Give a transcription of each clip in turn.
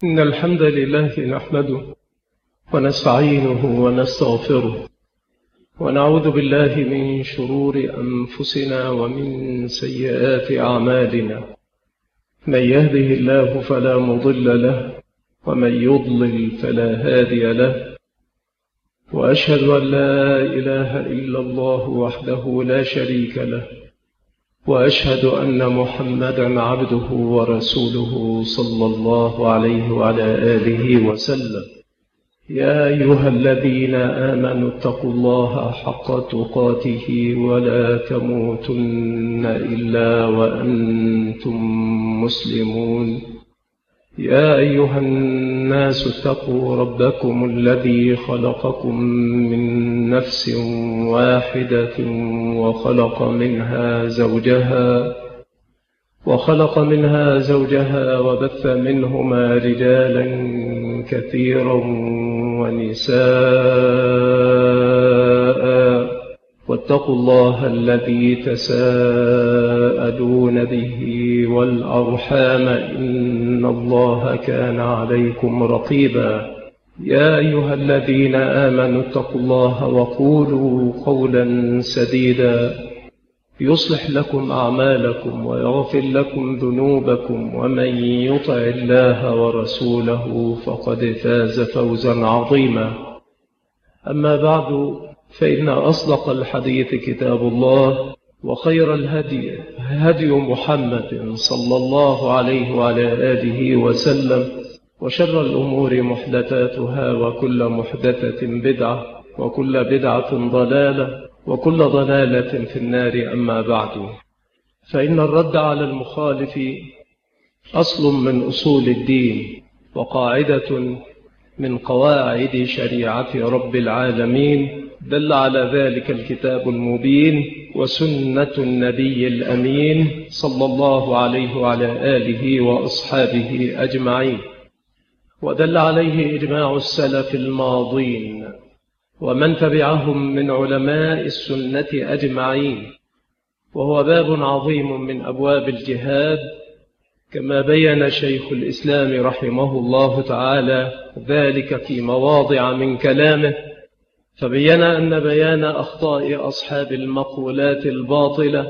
إن الحمد لله نحمده ونستعينه ونستغفره ونعوذ بالله من شرور أنفسنا ومن سيئات أعمالنا. من يهده الله فلا مضل له ومن يضلل فلا هادي له، وأشهد أن لا إله إلا الله وحده لا شريك له، وأشهد أن محمدا عبده ورسوله صلى الله عليه وعلى آله وسلم. يا أيها الذين آمنوا اتقوا الله حق تقاته ولا تموتن إلا وأنتم مسلمون. يا أيها الناس اتقوا ربكم الذي خلقكم من نفس واحدة وخلق منها زوجها وبث منهما رجالا كثيرا ونساء، واتقوا الله الذي تساءلون به والأرحام إن الله كان عليكم رقيبا. يا أيها الذين آمنوا اتقوا الله وقولوا قولا سديدا يصلح لكم أعمالكم ويغفر لكم ذنوبكم، ومن يطع الله ورسوله فقد فاز فوزا عظيما. أما بعد، فإن أصدق الحديث كتاب الله، وخير الهدي هدي محمد صلى الله عليه وعلى آله وسلم، وشر الأمور محدثاتها، وكل محدثة بدعة، وكل بدعة ضلالة، وكل ضلالة في النار. أما بعد، فإن الرد على المخالف أصل من أصول الدين، وقاعدة من قواعد شريعة رب العالمين، دل على ذلك الكتاب المبين وسنة النبي الأمين صلى الله عليه وعلى آله وأصحابه أجمعين، ودل عليه إجماع السلف الماضين ومن تبعهم من علماء السنة أجمعين، وهو باب عظيم من أبواب الجهاد، كما بين شيخ الإسلام رحمه الله تعالى ذلك في مواضع من كلامه، فبين أن بيان أخطاء أصحاب المقولات الباطلة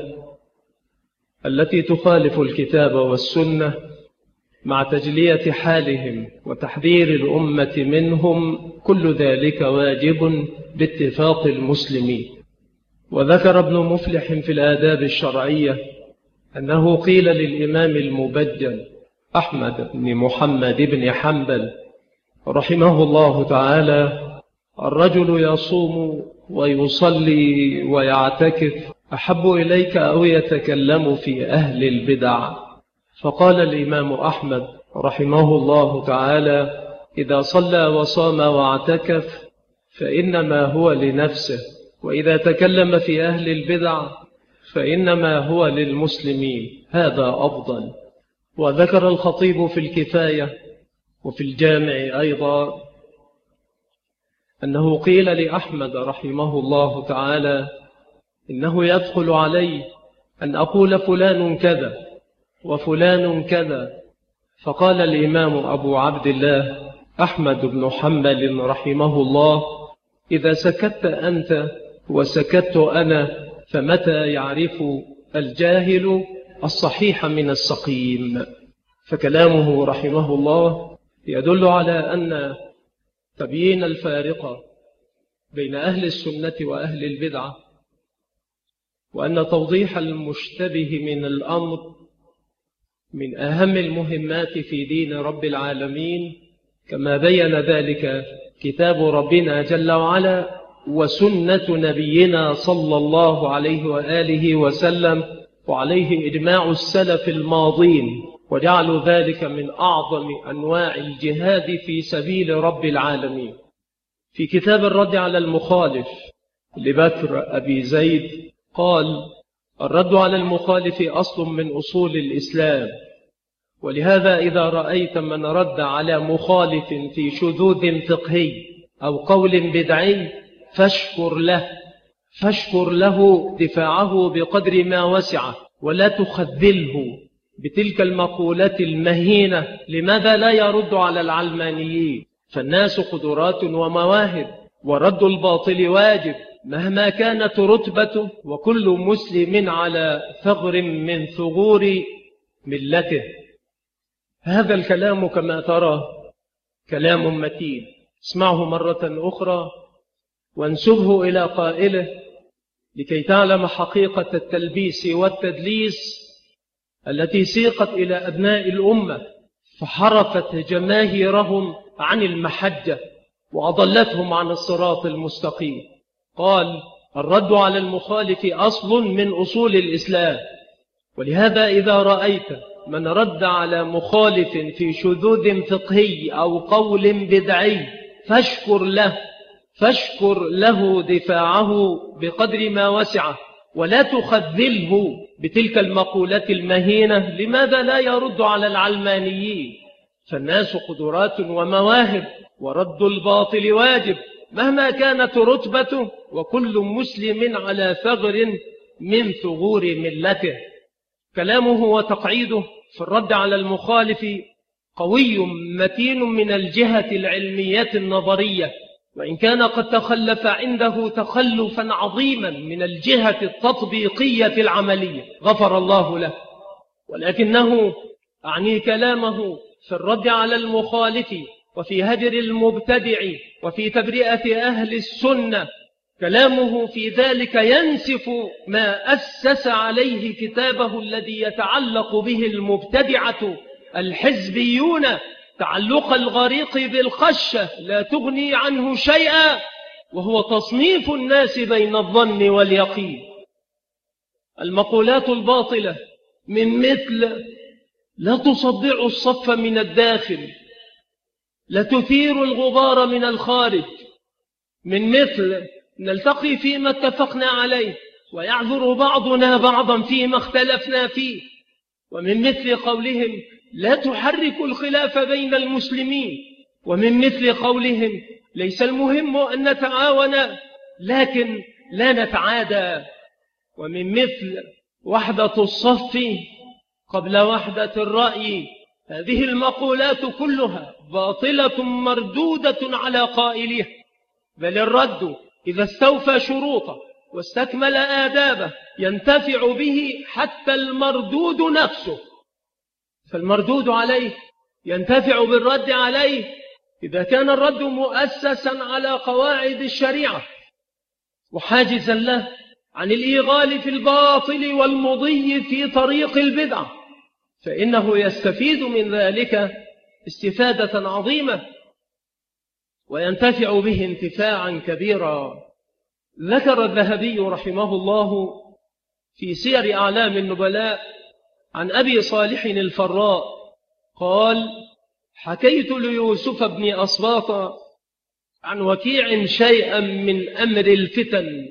التي تخالف الكتاب والسنة مع تجلية حالهم وتحذير الأمة منهم، كل ذلك واجب باتفاق المسلمين. وذكر ابن مفلح في الآداب الشرعية أنه قيل للإمام المبجل أحمد بن محمد بن حنبل رحمه الله تعالى: الرجل يصوم ويصلي ويعتكف أحب إليك أو يتكلم في أهل البدع؟ فقال الإمام أحمد رحمه الله تعالى: إذا صلى وصام واعتكف فإنما هو لنفسه، وإذا تكلم في أهل البدع فإنما هو للمسلمين، هذا أفضل. وذكر الخطيب في الكفاية وفي الجامع أيضا أنه قيل لأحمد رحمه الله تعالى: إنه يدخل علي أن أقول فلان كذا وفلان كذا. فقال الإمام أبو عبد الله أحمد بن حنبل رحمه الله: إذا سكت أنت وسكت أنا، فمتى يعرف الجاهل الصحيح من السقيم؟ فكلامه رحمه الله يدل على أن تبيين الفارقة بين أهل السنة وأهل البدعة، وأن توضيح المشتبه من الأمر من أهم المهمات في دين رب العالمين، كما بين ذلك كتاب ربنا جل وعلا وسنة نبينا صلى الله عليه وآله وسلم، وعليه إجماع السلف الماضين، وجعلوا ذلك من أعظم أنواع الجهاد في سبيل رب العالمين. في كتاب الرد على المخالف لبكر أبي زيد قال: الرد على المخالف أصل من أصول الإسلام، ولهذا إذا رأيت من رد على مخالف في شذوذ فقهي أو قول بدعي فاشكر له دفاعه بقدر ما وسعه، ولا تخذله بتلك المقولات المهينة؟ لماذا لا يرد على العلمانيين؟ فالناس قدرات ومواهب، ورد الباطل واجب مهما كانت رتبته، وكل مسلم على ثغر من ثغور ملته. هذا الكلام كما ترى كلام متين، اسمعه مرة أخرى وانسبه إلى قائله لكي تعلم حقيقة التلبيس والتدليس التي سيقت إلى أبناء الأمة فحرفت جماهيرهم عن المحجة وأضلتهم عن الصراط المستقيم. قال: الرد على المخالف أصل من أصول الإسلام، ولهذا إذا رأيت من رد على مخالف في شذوذ فقهي أو قول بدعي فاشكر له دفاعه بقدر ما وسعه، ولا تخذله بتلك المقولات المهينة. لماذا لا يرد على العلمانيين؟ فالناس قدرات ومواهب، ورد الباطل واجب مهما كانت رتبته، وكل مسلم على ثغر من ثغور ملته. كلامه وتقعيده في الرد على المخالف قوي متين من الجهة العلمية النظرية، وإن كان قد تخلف عنده تخلفا عظيما من الجهة التطبيقية العملية، غفر الله له. ولكنه أعني كلامه في الرد على المخالف وفي هجر المبتدع وفي تبرئة أهل السنة، كلامه في ذلك ينسف ما أسس عليه كتابه الذي يتعلق به المبتدعة الحزبيون تعلق الغريق بالخشة لا تغني عنه شيئا، وهو تصنيف الناس بين الظن واليقين. المقولات الباطلة من مثل: لا تصدع الصف من الداخل، لا تثير الغبار من الخارج، من مثل: نلتقي فيما اتفقنا عليه ويعذر بعضنا بعضا فيما اختلفنا فيه، ومن مثل قولهم: لا تحرك الخلاف بين المسلمين، ومن مثل قولهم: ليس المهم أن نتعاون لكن لا نتعادى، ومن مثل: وحدة الصف قبل وحدة الرأي. هذه المقولات كلها باطلة مردودة على قائلها، بل الرد إذا استوفى شروطه واستكمل آدابه ينتفع به حتى المردود نفسه. فالمردود عليه ينتفع بالرد عليه إذا كان الرد مؤسسا على قواعد الشريعة وحاجزا له عن الإيغال في الباطل والمضي في طريق البدعة، فإنه يستفيد من ذلك استفادة عظيمة وينتفع به انتفاعا كبيرا. ذكر الذهبي رحمه الله في سير أعلام النبلاء عن أبي صالح الفراء قال: حكيت ليوسف بن أصباط عن وكيع شيئا من أمر الفتن،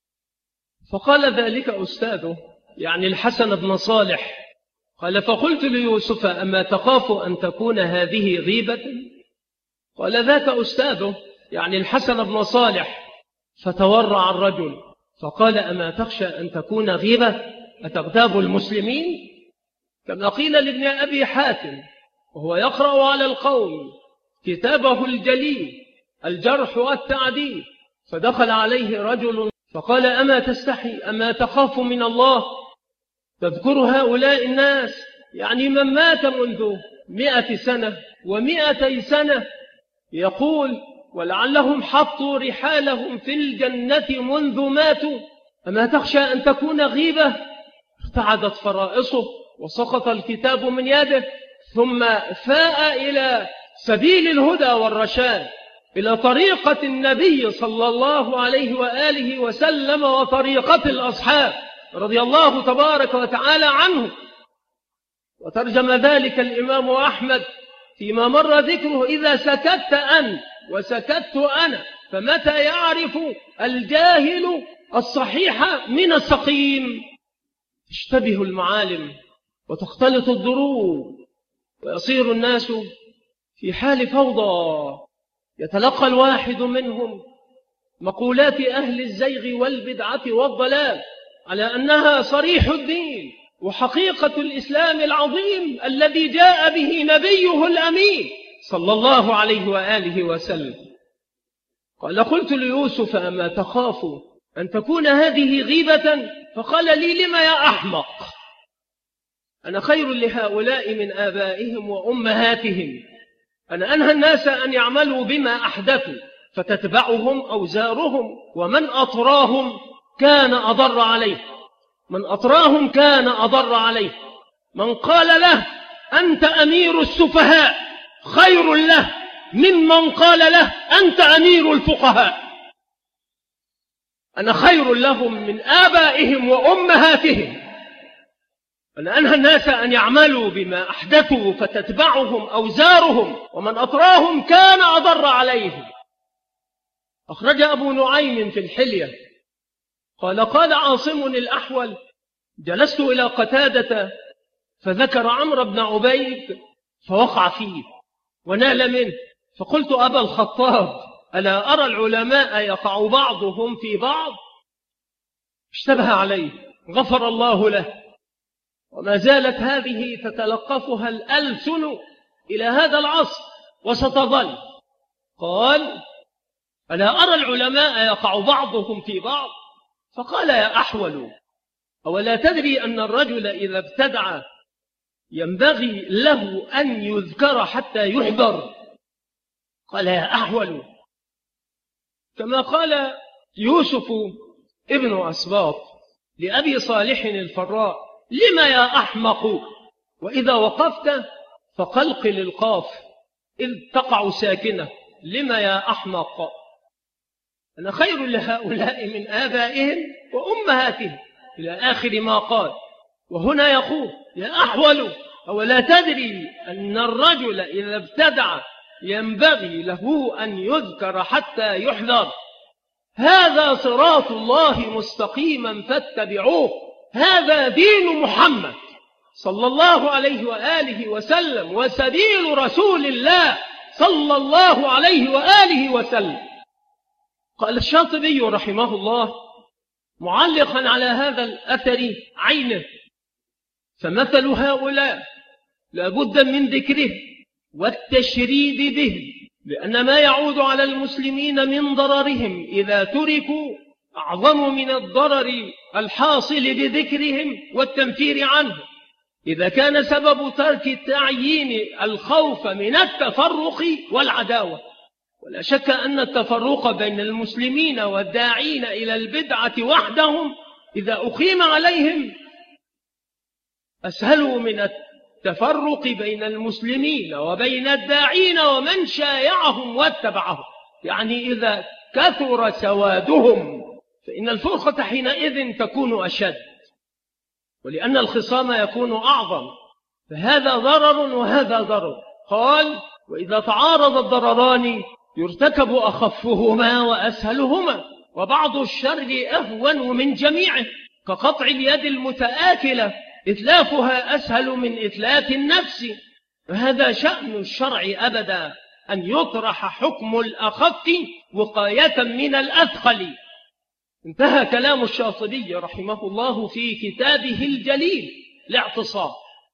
فقال ذلك أستاذه، يعني الحسن بن صالح، قال: فقلت ليوسف: أما تخاف أن تكون هذه غيبة؟ قال: ذاك أستاذه، يعني الحسن بن صالح. فتورع الرجل فقال: أما تخشى أن تكون غيبة؟ أتغتاب المسلمين؟ كما قيل لابن أبي حاتم وهو يقرأ على القوم كتابه الجليل الجرح والتعديل، فدخل عليه رجل فقال: أما تستحي، أما تخاف من الله؟ تذكر هؤلاء الناس، يعني من مات منذ 100 سنة و200 سنة، يقول: ولعلهم حطوا رحالهم في الجنة منذ ماتوا، أما تخشى أن تكون غيبة؟ ارتعدت فرائصه وسقط الكتاب من يده، ثم فاء إلى سبيل الهدى والرشاد، إلى طريقة النبي صلى الله عليه وآله وسلم وطريقة الأصحاب رضي الله تبارك وتعالى عنه. وترجم ذلك الإمام أحمد فيما مر ذكره: إذا سكت أنت وسكت أنا فمتى يعرف الجاهل الصحيح من السقيم؟ تشتبه المعالم وتختلط الدروب ويصير الناس في حال فوضى، يتلقى الواحد منهم مقولات أهل الزيغ والبدعة والضلال على أنها صريح الدين وحقيقة الإسلام العظيم الذي جاء به نبيه الأمين صلى الله عليه وآله وسلم. قال: قلت ليوسف: أما تخاف أن تكون هذه غيبة؟ فقال لي: لما يا أحمق؟ أنا خير لهؤلاء من آبائهم وأمهاتهم. أنا أنهى الناس أن يعملوا بما أحدثوا فتتبعهم أوزارهم، ومن أطراهم كان أضر عليه. من أطراهم كان أضر عليه. من قال له: أنت أمير السفهاء، خير له ممن قال له: أنت أمير الفقهاء. أنا خير لهم من آبائهم وأمهاتهم. أنا أنهى الناس أن يعملوا بما أحدثوا فتتبعهم أوزارهم، ومن أطراهم كان أضر عليهم. أخرج أبو نعيم في الحلية قال عاصم الأحول: جلست إلى قتادة فذكر عمرو بن عبيد فوقع فيه ونال منه، فقلت: أبا الخطاب، ألا أرى العلماء يقع بعضهم في بعض؟ اشتبه عليه، غفر الله له. وما زالت هذه تتلقفها الألسن إلى هذا العصر وستظل. قال: ألا أرى العلماء يقع بعضهم في بعض؟ فقال: يا أحول، أولا تدري أن الرجل إذا ابتدع ينبغي له أن يذكر حتى يحذر؟ قال: يا أحول. كما قال يوسف ابن أسباط لأبي صالح الفراء: لما يا أحمق؟ وإذا وقفت فقلقل القاف إذ تقع ساكنة. لما يا أحمق؟ أنا خير لهؤلاء من آبائهم وأمهاتهم إلى آخر ما قال. وهنا يقول: يا أحول، أولا تدري أن الرجل إذا ابتدع ينبغي له أن يذكر حتى يحذر؟ هذا صراط الله مستقيما فاتبعوه، هذا دين محمد صلى الله عليه وآله وسلم، وسبيل رسول الله صلى الله عليه وآله وسلم. قال الشاطبي رحمه الله معلقا على هذا الأثر عينه: فمثل هؤلاء لا بد من ذكره والتشريد به، لأن ما يعود على المسلمين من ضررهم إذا تركوا أعظم من الضرر الحاصل بذكرهم والتنفير عنه. إذا كان سبب ترك التعيين الخوف من التفرق والعداوة، ولا شك أن التفرق بين المسلمين والداعين إلى البدعة وحدهم إذا أقيم عليهم أسهل من التفرق بين المسلمين وبين الداعين ومن شايعهم واتبعهم. يعني إذا كثر سوادهم فإن الفرقة حينئذ تكون أشد، ولأن الخصام يكون أعظم، فهذا ضرر وهذا ضرر. قال: وإذا تعارض الضرران يرتكب أخفهما وأسهلهما، وبعض الشر أهون من جميعه، كقطع اليد المتآكلة إتلافها أسهل من إتلاف النفس. وهذا شأن الشرع أبدا، أن يطرح حكم الأخف وقاية من الأثقل. انتهى كلام الشاطبي رحمه الله في كتابه الجليل الاعتصام.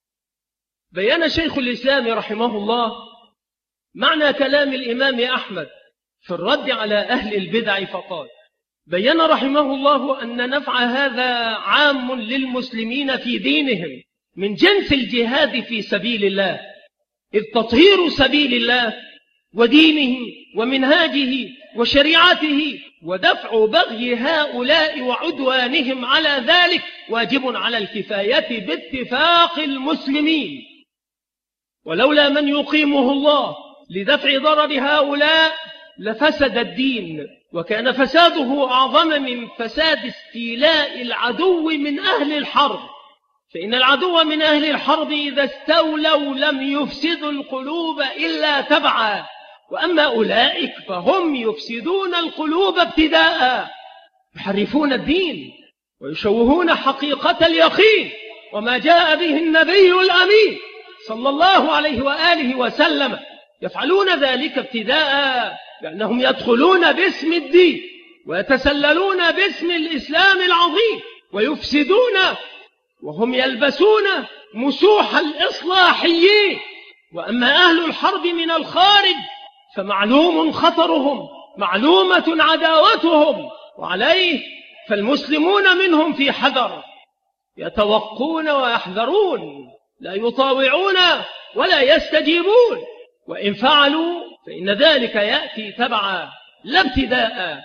بيان شيخ الإسلام رحمه الله معنى كلام الإمام أحمد في الرد على أهل البدع، فقال: بيّن رحمه الله أن نفع هذا عام للمسلمين في دينهم من جنس الجهاد في سبيل الله، إذ تطهير سبيل الله ودينه ومنهاجه وشريعته ودفع بغي هؤلاء وعدوانهم على ذلك واجب على الكفاية باتفاق المسلمين، ولولا من يقيمه الله لدفع ضرر هؤلاء لفسد الدين، وكان فساده أعظم من فساد استيلاء العدو من أهل الحرب، فإن العدو من أهل الحرب إذا استولوا لم يفسدوا القلوب إلا تبعا، وأما أولئك فهم يفسدون القلوب ابتداء، يحرفون الدين ويشوهون حقيقة اليقين وما جاء به النبي الأمين صلى الله عليه وآله وسلم. يفعلون ذلك ابتداء لأنهم يدخلون باسم الدين ويتسللون باسم الإسلام العظيم، وهم يلبسون مسوح الإصلاحيين. وأما أهل الحرب من الخارج فمعلوم خطرهم، معلومة عداوتهم، وعليه فالمسلمون منهم في حذر، يتوقون ويحذرون، لا يطاوعون ولا يستجيبون، وإن فعلوا فإن ذلك يأتي تبعا لا ابتداء.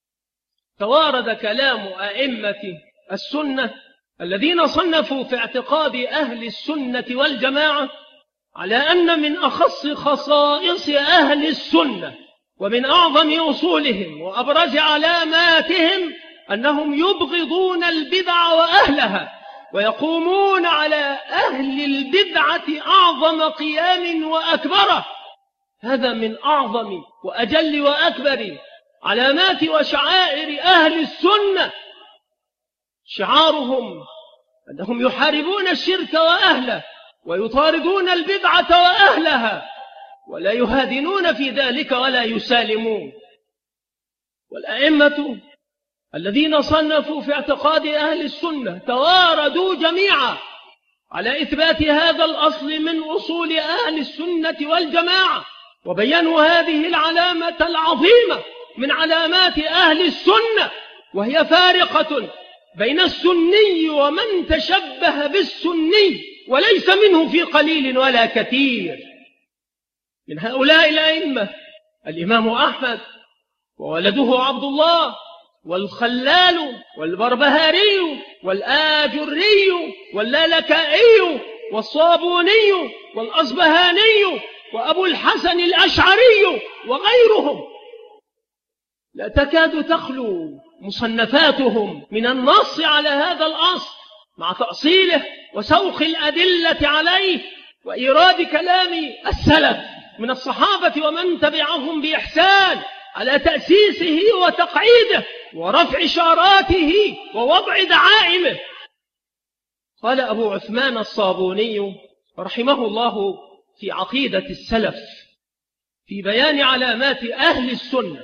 توارد كلام أئمة السنة الذين صنفوا في اعتقاد أهل السنة والجماعة على أن من أخص خصائص أهل السنة ومن أعظم أصولهم وأبرز علاماتهم أنهم يبغضون البدع وأهلها، ويقومون على أهل البدعة أعظم قيام وأكبره. هذا من أعظم وأجل وأكبر علامات وشعائر أهل السنة. شعارهم أنهم يحاربون الشرك وأهله، ويطاردون البدعة وأهلها، ولا يهادنون في ذلك ولا يسالمون. والأئمة الذين صنفوا في اعتقاد أهل السنة تواردوا جميعا على إثبات هذا الأصل من أصول أهل السنة والجماعة، وبينوا هذه العلامة العظيمة من علامات أهل السنة، وهي فارقة بين السني ومن تشبه بالسني وليس منه في قليل ولا كثير. من هؤلاء الأئمة الإمام أحمد وولده عبد الله، والخلال، والبربهاري، والآجري، واللالكائي، والصابوني، والأصبهاني، وأبو الحسن الأشعري وغيرهم. لا تكاد تخلو مصنفاتهم من النص على هذا الأصل مع تأصيله وسوق الأدلة عليه وإيراد كلام السلف من الصحابة ومن تبعهم بإحسان على تأسيسه وتقعيده ورفع شاراته ووضع دعائمه. قال أبو عثمان الصابوني رحمه الله في عقيدة السلف في بيان علامات أهل السنة،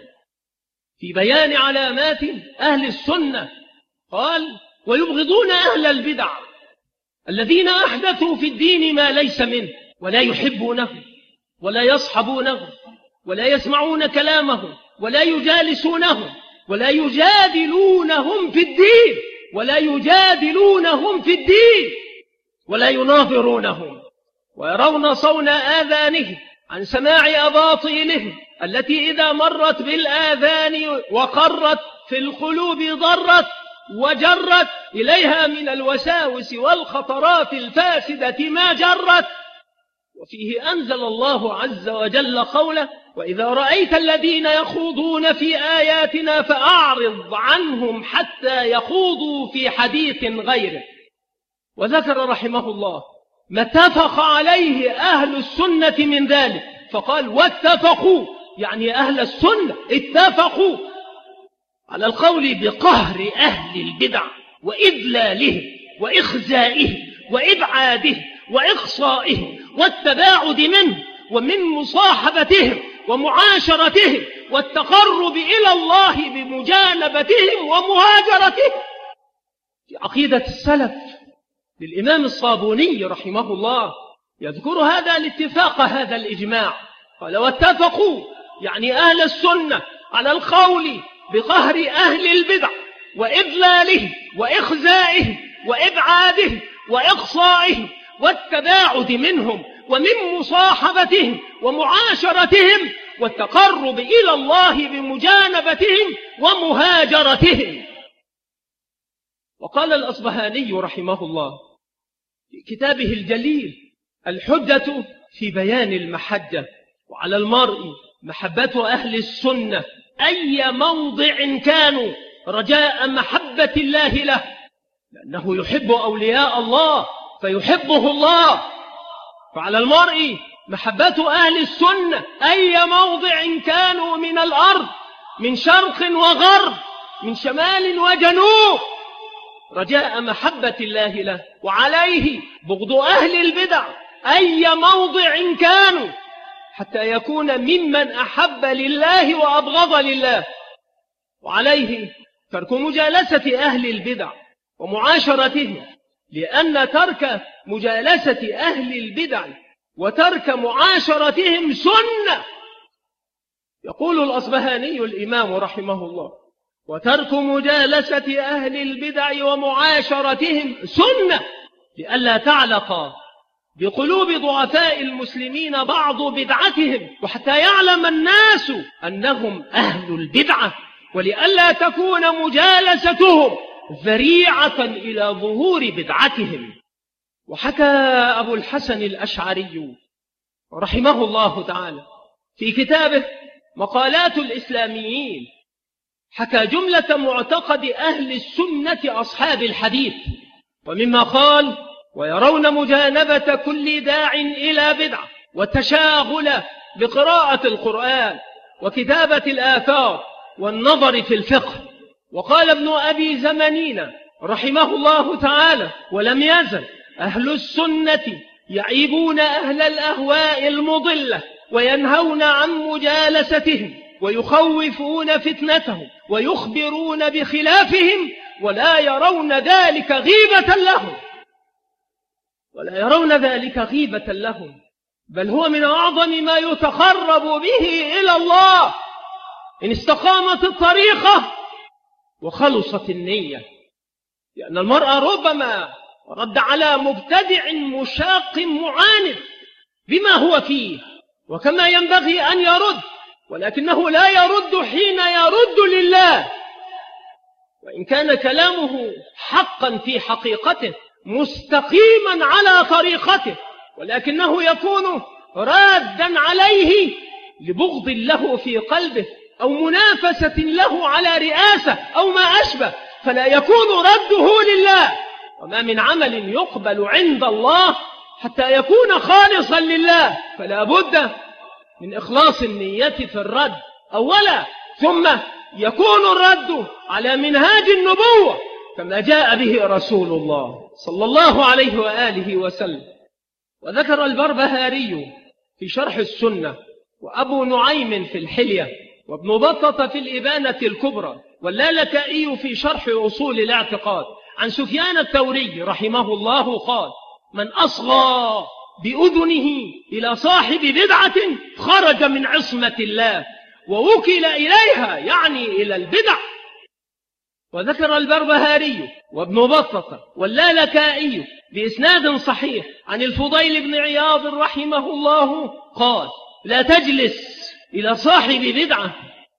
قال: ويبغضون أهل البدع الذين أحدثوا في الدين ما ليس منه، ولا يحبونه ولا يصحبونه ولا يسمعون كلامه ولا يجالسونه ولا يجادلونهم في الدين ولا يناظرونهم، ويرون صون آذانه عن سماع أباطيلهم التي إذا مرت بالآذان وقرت في القلوب ضرت وجرت إليها من الوساوس والخطرات الفاسدة ما جرت. وفيه أنزل الله عز وجل قوله: وإذا رأيت الذين يخوضون في آياتنا فأعرض عنهم حتى يخوضوا في حديث غيره. وذكر رحمه الله ما اتفق عليه أهل السنة من ذلك، فقال: واتفقوا، يعني أهل السنة اتفقوا على القول بقهر أهل البدع وإذلالهم وإخزائهم وإبعادهم وإقصائهم والتباعد منه ومن مصاحبتهم ومعاشرتهم والتقرب إلى الله بمجانبتهم ومهاجرتهم. في عقيدة السلف للإمام الصابوني رحمه الله يذكر هذا الاتفاق، هذا الإجماع. قال: واتفقوا، يعني أهل السنة، على القول بقهر أهل البدع وإضلالهم وإخزائهم وإبعادهم وإقصائهم والتباعد منهم ومن مصاحبتهم ومعاشرتهم والتقرب إلى الله بمجانبتهم ومهاجرتهم. وقال الأصبهاني رحمه الله في كتابه الجليل الحجة في بيان المحجة: وعلى المرء محبة أهل السنة أي موضع كانوا رجاء محبة الله له، لأنه يحب أولياء الله فيحبه الله. فعلى المرء محبة أهل السنة أي موضع كانوا من الأرض، من شرق وغرب، من شمال وجنوب، رجاء محبة الله له. وعليه بغض أهل البدع أي موضع كانوا، حتى يكون ممن أحب لله وأبغض لله. وعليه ترك مجالسة أهل البدع ومعاشرتهم، لأن ترك مجالسة أهل البدع وترك معاشرتهم سنة. يقول الأصبهاني الإمام رحمه الله: وترك مجالسة أهل البدع ومعاشرتهم سنة لئلا تعلق بقلوب ضعفاء المسلمين بعض بدعتهم، وحتى يعلم الناس أنهم أهل البدعة، ولئلا تكون مجالستهم ذريعة إلى ظهور بدعتهم. وحكى أبو الحسن الأشعري رحمه الله تعالى في كتابه مقالات الإسلاميين، حكى جملة معتقد أهل السنة أصحاب الحديث، ومما قال: ويرون مجانبة كل داع إلى بدعة، والتشاغل بقراءة القرآن وكتابة الآثار والنظر في الفقه. وقال ابن أبي زمانين رحمه الله تعالى: ولم يزل أهل السنة يعيبون أهل الأهواء المضلة وينهون عن مجالستهم ويخوفون فتنتهم ويخبرون بخلافهم، ولا يرون ذلك غيبة لهم، بل هو من أعظم ما يتقرب به إلى الله إن استقامت الطريقة وخلصت النية. لأن المرء ربما رد على مبتدع مشاق معاند بما هو فيه وكما ينبغي أن يرد، ولكنه لا يرد حين يرد لله، وإن كان كلامه حقا في حقيقته مستقيما على طريقته، ولكنه يكون رادا عليه لبغض له في قلبه أو منافسة له على رئاسة أو ما أشبه، فلا يكون رده لله. وما من عمل يقبل عند الله حتى يكون خالصا لله، فلا بد من إخلاص النية في الرد أولا، ثم يكون الرد على منهاج النبوة كما جاء به رسول الله صلى الله عليه وآله وسلم. وذكر البربهاري في شرح السنة، وأبو نعيم في الحلية، وابن بطة في الإبانة الكبرى، واللالكائي في شرح أصول الاعتقاد عن سفيان الثوري رحمه الله قال: من أصغى بأذنه إلى صاحب بدعة خرج من عصمة الله ووكل إليها، يعني إلى البدع. وذكر البربهاري وابن بطة واللالكائي بإسناد صحيح عن الفضيل بن عياض رحمه الله قال: لا تجلس إلى صاحب بدعة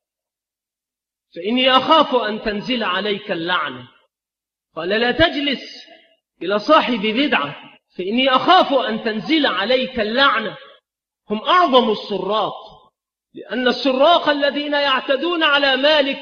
فإني أخاف أن تنزل عليك اللعنة. قال: لا تجلس إلى صاحب بدعة فإني أخاف أن تنزل عليك اللعنة. هم أعظم السراق، لأن السراق الذين يعتدون على مالك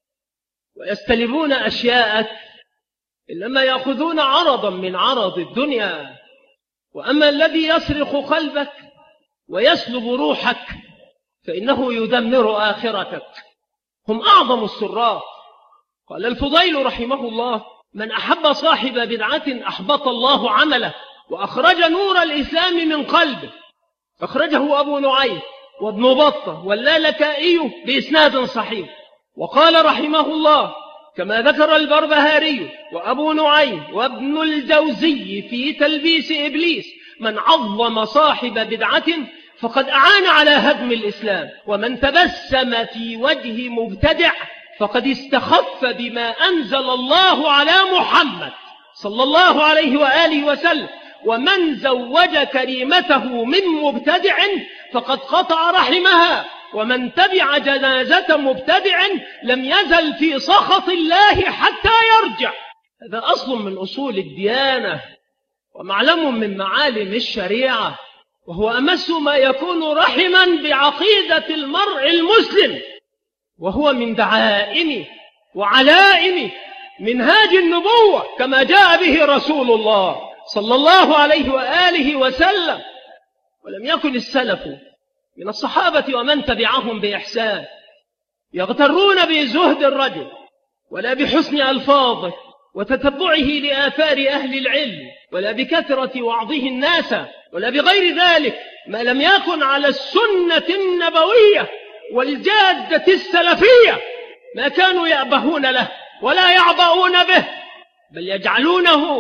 ويستلبون أشياءك إنما يأخذون عرضا من عرض الدنيا، وأما الذي يسرق قلبك ويسلب روحك فإنه يدمر آخرتك. هم أعظم السراق. قال الفضيل رحمه الله: من أحب صاحب بدعة أحبط الله عمله، وأخرج نور الإسلام من قلبه. أخرجه أبو نعيم وابن بطة واللالكائي بإسناد صحيح. وقال رحمه الله كما ذكر البربهاري وأبو نعيم وابن الجوزي في تلبيس إبليس: من عظم صاحب بدعة فقد أعان على هدم الإسلام، ومن تبسم في وجه مبتدع فقد استخف بما أنزل الله على محمد صلى الله عليه وآله وسلم، ومن زوج كريمته من مبتدع فقد قطع رحمها، ومن تبع جنازة مبتدع لم يزل في سخط الله حتى يرجع. هذا أصل من أصول الديانة ومعلم من معالم الشريعة، وهو أمس ما يكون رحما بعقيدة المرء المسلم، وهو من دعائم وعلائم منهاج النبوة كما جاء به رسول الله صلى الله عليه وآله وسلم. ولم يكن السلف من الصحابة ومن تبعهم بإحسان يغترون بزهد الرجل ولا بحسن ألفاظه وتتبعه لآثار أهل العلم، ولا بكثرة وعظه الناس، ولا بغير ذلك ما لم يكن على السنة النبوية والجادة السلفية. ما كانوا يأبهون له ولا يعبؤون به، بل يجعلونه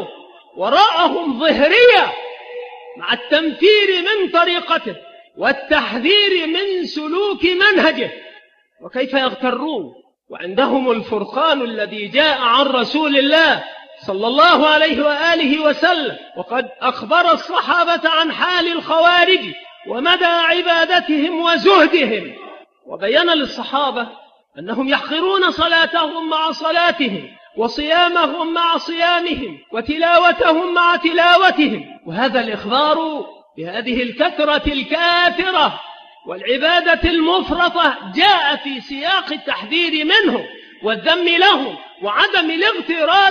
وراءهم ظهرية مع التنفير من طريقته والتحذير من سلوك منهجه. وكيف يغترون وعندهم الفرقان الذي جاء عن رسول الله صلى الله عليه وآله وسلم، وقد أخبر الصحابة عن حال الخوارج ومدى عبادتهم وزهدهم، وبين للصحابة أنهم يحقرون صلاتهم مع صلاتهم، وصيامهم مع صيامهم، وتلاوتهم مع تلاوتهم. وهذا الإخبار بهذه الكثرة الكافرة والعبادة المفرطة جاء في سياق التحذير منهم والذم لهم وعدم الاغترار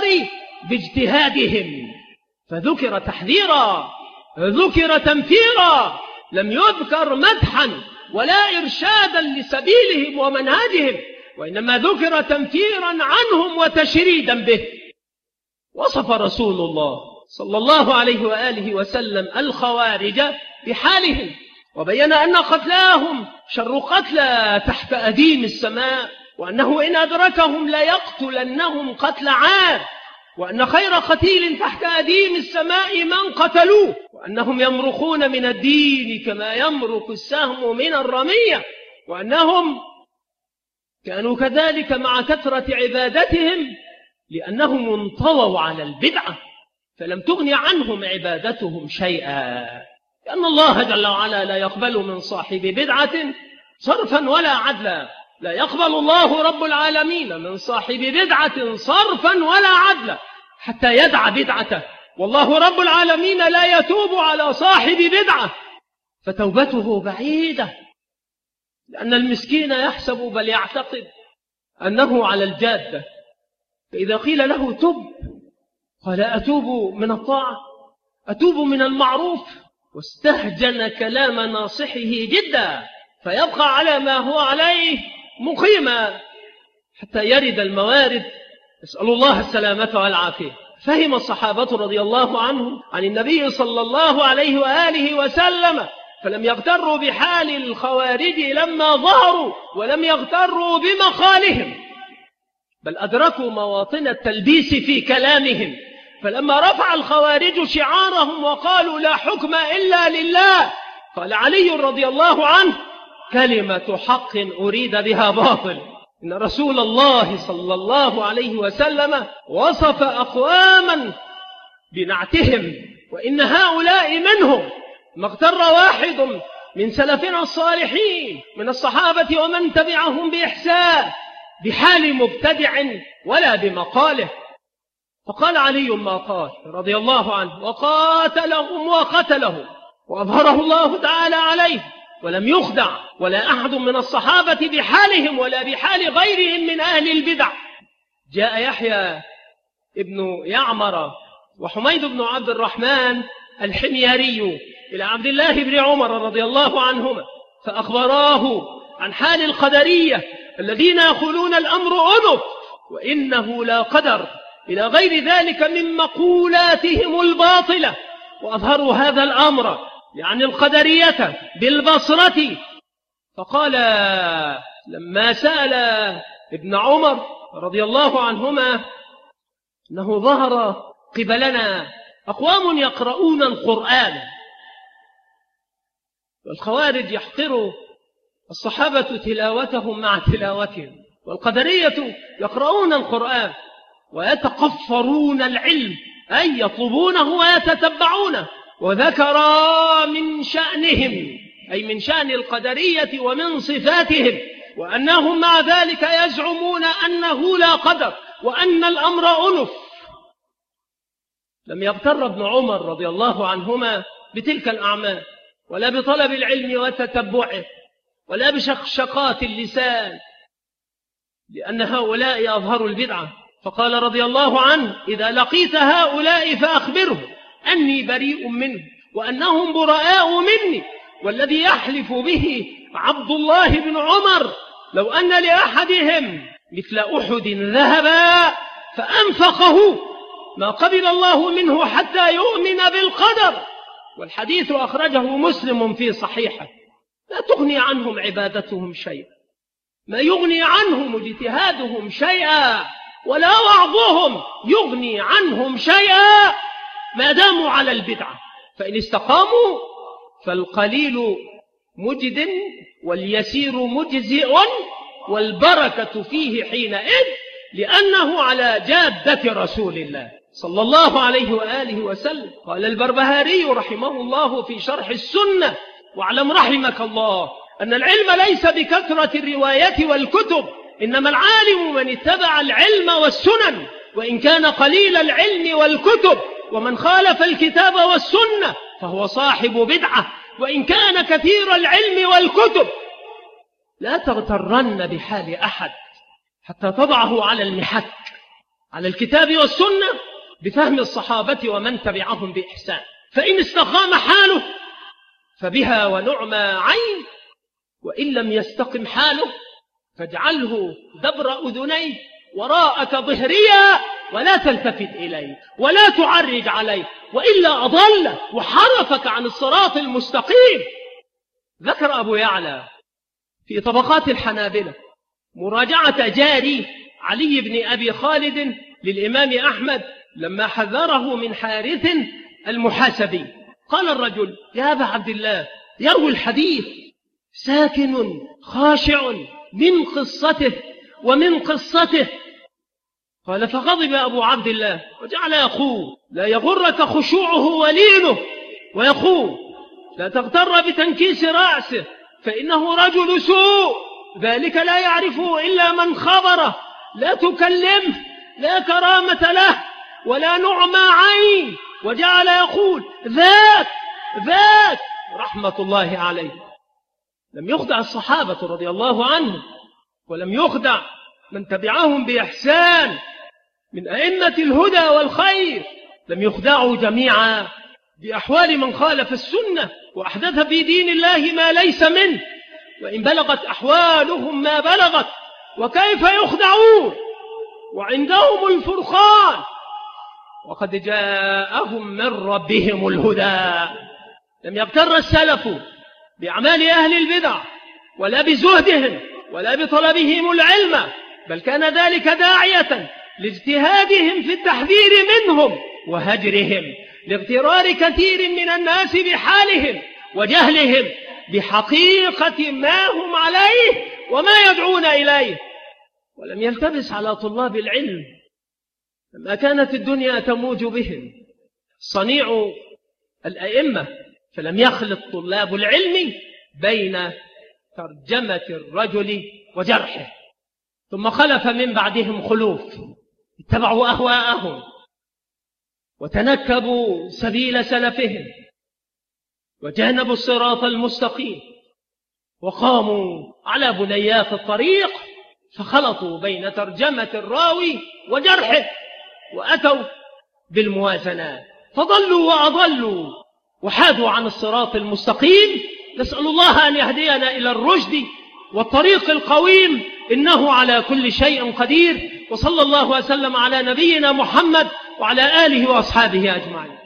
باجتهادهم، فذكر تحذيرا، ذكر تنفيرا، لم يذكر مدحا ولا إرشادا لسبيلهم ومنهجهم، وإنما ذكر تنفيرا عنهم وتشريدا به. وصف رسول الله صلى الله عليه وآله وسلم الخوارج بحالهم، وبين أن قتلاهم شر قتلى تحت أديم السماء، وأنه إن أدركهم ليقتلنهم قتل عاد، وأن خير قتيل تحت أديم السماء من قتلوه، وأنهم يمرقون من الدين كما يمرق السهم من الرمية، وأنهم كانوا كذلك مع كثرة عبادتهم لأنهم انطووا على البدعة فلم تغني عنهم عبادتهم شيئا، لأن الله جل وعلا لا يقبل من صاحب بدعة صرفا ولا عدلا. لا يقبل الله رب العالمين من صاحب بدعة صرفا ولا عدلا حتى يدع بدعته، والله رب العالمين لا يتوب على صاحب بدعة فتوبته بعيدة، لأن المسكين يحسب بل يعتقد أنه على الجادة، فإذا قيل له تب قال أتوب من الطاعة، أتوب من المعروف، واستهجن كلام ناصحه جدا، فيبقى على ما هو عليه مقيما حتى يرد الموارد، نسأل الله السلامة والعافية. فهم الصحابة رضي الله عنهم عن النبي صلى الله عليه وآله وسلم، فلم يغتروا بحال الخوارج لما ظهروا، ولم يغتروا بمقالهم، بل أدركوا مواطن التلبيس في كلامهم. فلما رفع الخوارج شعارهم وقالوا لا حكم إلا لله، قال علي رضي الله عنه كلمة حق أريد بها باطل. إن رسول الله صلى الله عليه وسلم وصف أقواما بنعتهم، وإن هؤلاء منهم ما اغتر واحد من سلفنا الصالحين من الصحابة ومن تبعهم بإحسان بحال مبتدع ولا بمقاله. فقال علي ما قال رضي الله عنه وقاتلهم وقتلهم وأظهره الله تعالى عليه، ولم يخدع ولا أحد من الصحابة بحالهم ولا بحال غيرهم من أهل البدع. جاء يحيى ابن يعمر وحميد بن عبد الرحمن الحميري إلى عبد الله بن عمر رضي الله عنهما فأخبراه عن حال القدرية الذين يقولون الأمر أنف وإنه لا قدر إلى غير ذلك من مقولاتهم الباطلة، وأظهروا هذا الأمر يعني القدرية بالبصرة. فقال لما سأل ابن عمر رضي الله عنهما أنه ظهر قبلنا أقوام يقرؤون القرآن، والخوارج يحقروا الصحابة تلاوتهم مع تلاوتهم، والقدرية يقرؤون القرآن ويتقفرون العلم أي يطلبونه ويتتبعونه. وذكر من شأنهم أي من شأن القدرية ومن صفاتهم وأنهم مع ذلك يزعمون أنه لا قدر وأن الأمر أنف. لم يغتر ابن عمر رضي الله عنهما بتلك الأعمال ولا بطلب العلم وتتبعه ولا بشقشقات اللسان، لأن هؤلاء أظهروا البدعة. فقال رضي الله عنه إذا لقيت هؤلاء فأخبرهم أني بريء منه وأنهم براء مني، والذي يحلف به عبد الله بن عمر لو أن لأحدهم مثل أحد ذهبا فأنفقه ما قبل الله منه حتى يؤمن بالقدر. والحديث أخرجه مسلم في صحيحه. لا تغني عنهم عبادتهم شيئا، ما يغني عنهم اجتهادهم شيئا، ولا وعظهم يغني عنهم شيئا، ما داموا على البدعة، فإن استقاموا فالقليل مجد واليسير مجزئ والبركة فيه حينئذ، لأنه على جادة رسول الله صلى الله عليه وآله وسلم. قال البربهاري رحمه الله في شرح السنة: واعلم رحمك الله أن العلم ليس بكثرة الروايات والكتب، إنما العالم من اتبع العلم والسنن، وإن كان قليل العلم والكتب. ومن خالف الكتاب والسنة فهو صاحب بدعة، وإن كان كثير العلم والكتب. لا تغترن بحال أحد حتى تضعه على المحك، على الكتاب والسنة بفهم الصحابة ومن تبعهم بإحسان. فإن استقام حاله فبها ونعم عين، وإن لم يستقم حاله فاجعله دبر أذنيه وراءك ظهريا، ولا تلتفت إليه ولا تعرج عليه، وإلا أضل وحرفك عن الصراط المستقيم. ذكر أبو يعلى في طبقات الحنابلة مراجعة جاري علي بن أبي خالد للإمام أحمد لما حذره من حارث المحاسبي. قال الرجل: يا أبا عبد الله، يروي الحديث ساكن خاشع من قصته ومن قصته. قال: فغضب أبو عبد الله وجعل يقول: لا يغرك خشوعه ولينه، ويقول: لا تغتر بتنكيس رأسه فإنه رجل سوء، ذلك لا يعرفه إلا من خبره، لا تكلمه، لا كرامة له ولا نعمى عين. وجعل يقول: ذاك ذاك، رحمة الله عليه. لم يخدع الصحابة رضي الله عنهم، ولم يخدع من تبعهم بإحسان من أئمة الهدى والخير، لم يخدعوا جميعا بأحوال من خالف السنة وأحدث في دين الله ما ليس منه، وإن بلغت أحوالهم ما بلغت. وكيف يخدعون وعندهم الفرقان وقد جاءهم من ربهم الهدى؟ لم يغتر السلف بأعمال أهل البدع ولا بزهدهم ولا بطلبهم العلم، بل كان ذلك داعية لاجتهادهم في التحذير منهم وهجرهم، لاغترار كثير من الناس بحالهم وجهلهم بحقيقة ما هم عليه وما يدعون إليه. ولم يلتبس على طلاب العلم لما كانت الدنيا تموج بهم صنيع الأئمة، فلم يخلط طلاب العلم بين ترجمة الرجل وجرحه. ثم خلف من بعدهم خلوف اتبعوا أهواءهم وتنكبوا سبيل سلفهم وجانبوا الصراط المستقيم، وقاموا على بنيات الطريق فخلطوا بين ترجمة الراوي وجرحه، وأتوا بالموازنات فضلوا وأضلوا وحادوا عن الصراط المستقيم. نسأل الله أن يهدينا إلى الرشد والطريق القويم، إنه على كل شيء قدير. وصلى الله وسلم على نبينا محمد وعلى آله وأصحابه أجمعين.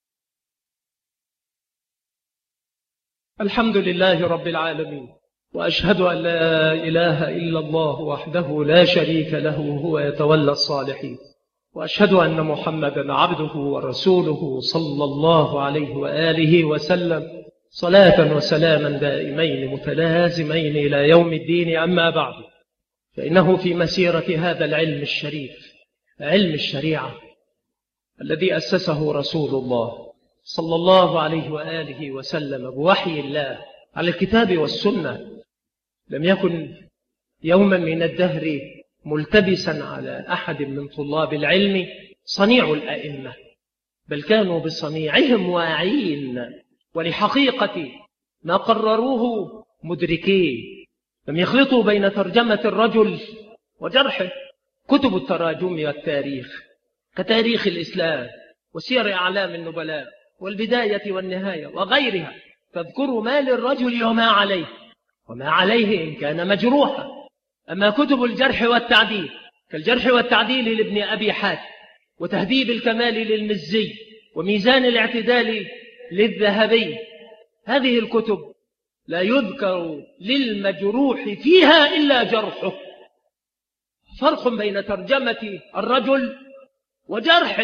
الحمد لله رب العالمين، وأشهد أن لا إله إلا الله وحده لا شريك له هو يتولى الصالحين، وأشهد أن محمدا عبده ورسوله صلى الله عليه وآله وسلم، صلاة وسلاما دائمين متلازمين إلى يوم الدين. أما بعد، فإنه في مسيرة هذا العلم الشريف، علم الشريعة الذي أسسه رسول الله صلى الله عليه وآله وسلم بوحي الله على الكتاب والسنة، لم يكن يوما من الدهر ملتبسا على أحد من طلاب العلم صنيع الأئمة، بل كانوا بصنيعهم واعين ولحقيقة ما قرروه مدركين. لم يخلطوا بين ترجمة الرجل وجرحه. كتب التراجم والتاريخ كتاريخ الإسلام وسير أعلام النبلاء والبداية والنهاية وغيرها تذكر ما للرجل وما عليه وما عليه إن كان مجروحا. أما كتب الجرح والتعديل كالجرح والتعديل لابن أبي حاتم، وتهذيب الكمال للمزي، وميزان الاعتدال للذهبي، هذه الكتب لا يذكر للمجروح فيها إلا جرحه. فرق بين ترجمة الرجل وجرحه،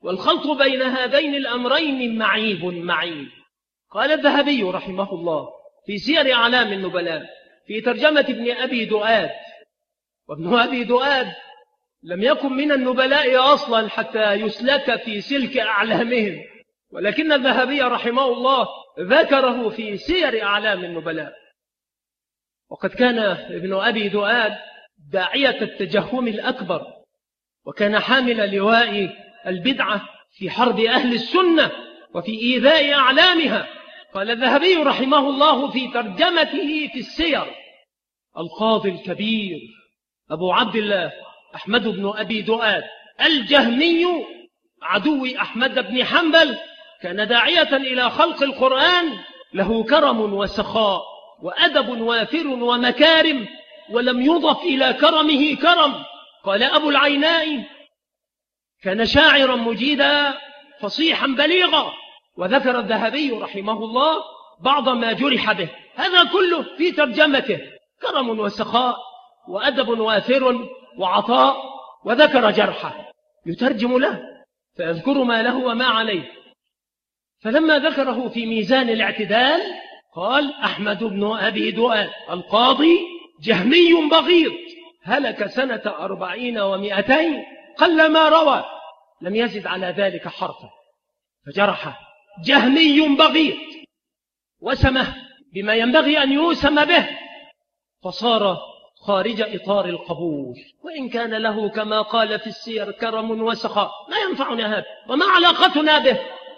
والخلط بين هذين الأمرين معيب. قال الذهبي رحمه الله في سير أعلام النبلاء في ترجمة ابن أبي دؤاد، وابن أبي دؤاد لم يكن من النبلاء أصلا حتى يسلك في سلك أعلامهم، ولكن الذهبي رحمه الله ذكره في سير أعلام النبلاء. وقد كان ابن أبي دؤاد داعية التجهم الأكبر، وكان حامل لواء البدعة في حرب أهل السنة وفي إيذاء أعلامها. قال الذهبي رحمه الله في ترجمته في السير: القاضي الكبير أبو عبد الله أحمد بن أبي دؤاد الجهمي عدو أحمد بن حنبل كان داعية إلى خلق القرآن، له كرم وسخاء وأدب وافر ومكارم، ولم يضف إلى كرمه كرم. قال أبو العيناء: كان شاعرا مجيدا فصيحا بليغا. وذكر الذهبي رحمه الله بعض ما جرح به، هذا كله في ترجمته: كرم وسخاء وأدب وافر وعطاء. وذكر جرحه يترجم له فيذكر ما له وما عليه. فلما ذكره في ميزان الاعتدال قال: أحمد بن أبي دؤاد القاضي جهمي بغيض، هلك سنة 40 و200، قل ما روى، لم يزد على ذلك حرفا. فجرحه: جهمي بغيض، وسمه بما ينبغي أن يوسم به، فصار خارج إطار القبول، وإن كان له كما قال في السير كرم وسخاء. ما ينفعنا هذا، وما علاقتنا به؟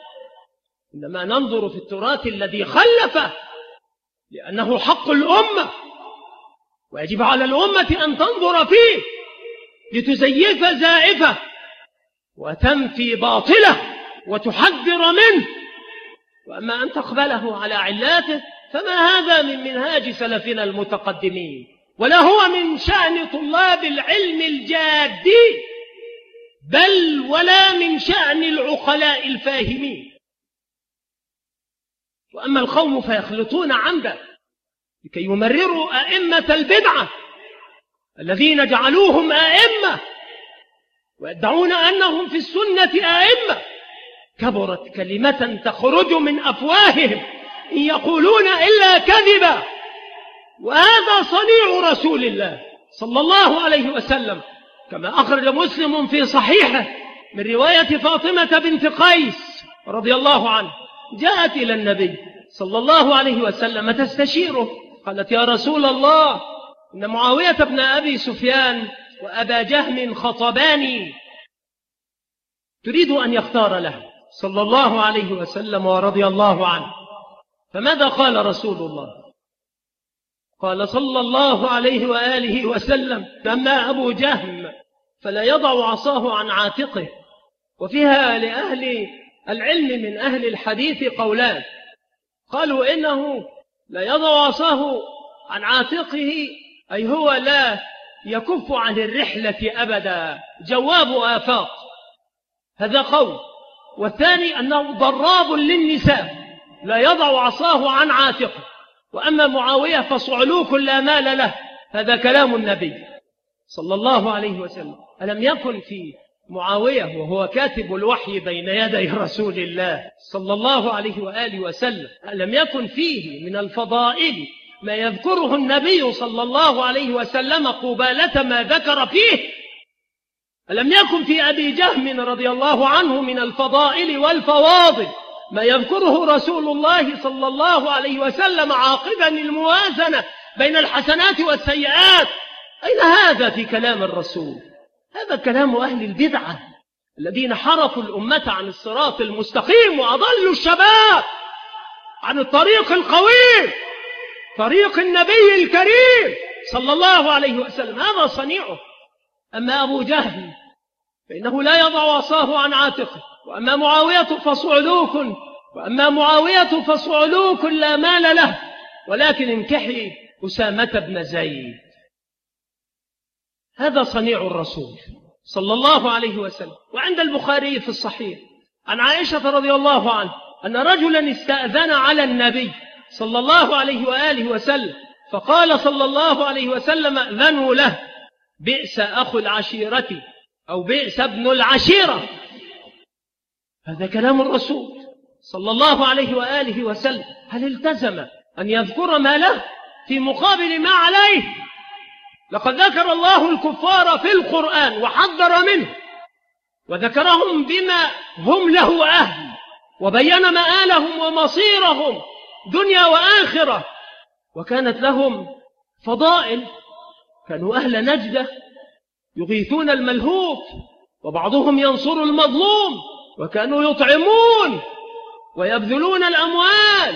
إنما ننظر في التراث الذي خلفه، لأنه حق الأمة، ويجب على الأمة أن تنظر فيه لتزيف زائفه وتنفي باطله وتحذر منه. وأما أن تقبله على علاته فما هذا من منهاج سلفنا المتقدمين، ولا هو من شأن طلاب العلم الجادي، بل ولا من شأن العقلاء الفاهمين. وأما القوم فيخلطون عمدا لكي يمرروا أئمة البدعة الذين جعلوهم أئمة ويدعون أنهم في السنة أئمة. كبرت كلمة تخرج من أفواههم إن يقولون إلا كذبا، وهذا صنيع رسول الله صلى الله عليه وسلم، كما أخرج مسلم في صحيحه من رواية فاطمة بنت قيس رضي الله عنه، جاءت إلى النبي صلى الله عليه وسلم تستشيره، قالت: يا رسول الله، إن معاوية بن أبي سفيان وأبا جهم خطباني، تريد أن يختار له صلى الله عليه وسلم ورضي الله عنه، فماذا قال رسول الله؟ قال صلى الله عليه وآله وسلم: أما أبو جهم فلا يضع عصاه عن عاتقه. وفيها لأهل العلم من أهل الحديث قولان، قالوا إنه لا يضع عصاه عن عاتقه أي هو لا يكف عن الرحلة أبدا، جواب آفاق، هذا قول. والثاني أنه ضراب للنساء، لا يضع عصاه عن عاتقه. وأما معاوية فصعلوك لا مال له، هذا كلام النبي صلى الله عليه وسلم. ألم يكن في معاوية وهو كاتب الوحي بين يدي رسول الله صلى الله عليه وآله وسلم، ألم يكن فيه من الفضائل ما يذكره النبي صلى الله عليه وسلم قبالة ما ذكر فيه؟ ألم يكن في أبي جهم رضي الله عنه من الفضائل والفواضل ما يذكره رسول الله صلى الله عليه وسلم عاقبا الموازنة بين الحسنات والسيئات؟ أين هذا في كلام الرسول؟ هذا كلام أهل البدعة الذين حرفوا الأمة عن الصراط المستقيم وأضلوا الشباب عن الطريق القويم، طريق النبي الكريم صلى الله عليه وسلم. هذا صنيعه. أما أبو جهل فإنه لا يضع عصاه عن عاتقه، وأما معاوية فصعلوك لا مال له، ولكن انكحي أسامة بن زيد. هذا صنيع الرسول صلى الله عليه وسلم. وعند البخاري في الصحيح عن عائشة رضي الله عنها أن رجلا استأذن على النبي صلى الله عليه وآله وسلم، فقال صلى الله عليه وسلم: أذنوا له، بئس أخو العشيرة أو بئس ابن العشيرة. هذا كلام الرسول صلى الله عليه وآله وسلم. هل التزم أن يذكر ما له في مقابل ما عليه؟ لقد ذكر الله الكفار في القرآن وحذر منه، وذكرهم بما هم له أهل، وبين مآلهم ومصيرهم دنيا وآخرة، وكانت لهم فضائل. كانوا أهل نجدة يغيثون الملهوف، وبعضهم ينصر المظلوم، وكانوا يطعمون ويبذلون الأموال،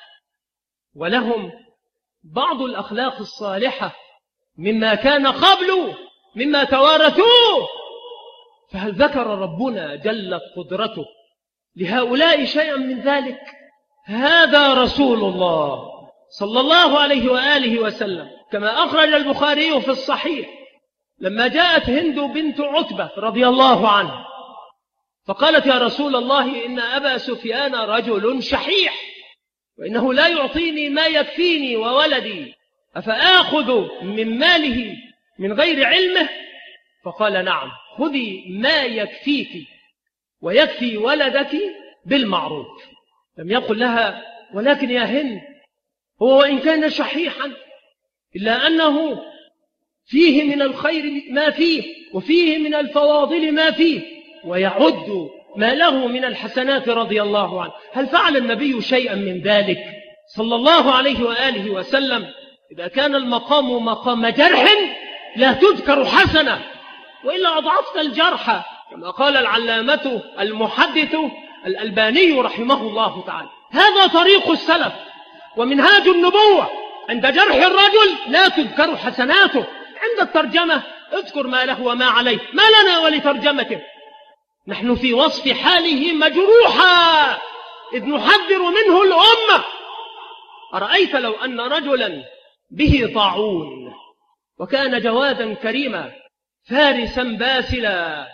ولهم بعض الأخلاق الصالحة مما كان قبل، مما توارثوه. فهل ذكر ربنا جلت قدرته لهؤلاء شيئا من ذلك؟ هذا رسول الله صلى الله عليه وآله وسلم، كما أخرج البخاري في الصحيح لما جاءت هند بنت عتبة رضي الله عنه فقالت: يا رسول الله، إن أبا سفيان رجل شحيح، وإنه لا يعطيني ما يكفيني وولدي، أفآخذ من ماله من غير علمه؟ فقال: نعم، خذي ما يكفيك ويكفي ولدك بالمعروف. لم يقل لها: ولكن يا هند، هو وإن كان شحيحا إلا أنه فيه من الخير ما فيه، وفيه من الفواضل ما فيه، ويعد ما له من الحسنات رضي الله عنه. هل فعل النبي شيئا من ذلك صلى الله عليه وآله وسلم؟ إذا كان المقام مقام جرح لا تذكر حسنة، وإلا أضعفت الجرح، كما قال العلامة المحدث الألباني رحمه الله تعالى. هذا طريق السلف ومنهاج النبوة. عند جرح الرجل لا تذكر حسناته، عند الترجمة اذكر ما له وما عليه، ما لنا ولترجمته. نحن في وصف حاله مجروحا إذ نحذر منه الأمة. أرأيت لو أن رجلا به طاعون، وكان جوادا كريما فارسا باسلا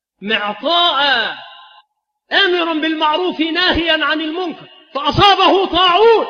معطاء آمر بالمعروف ناهيا عن المنكر، فأصابه طاعون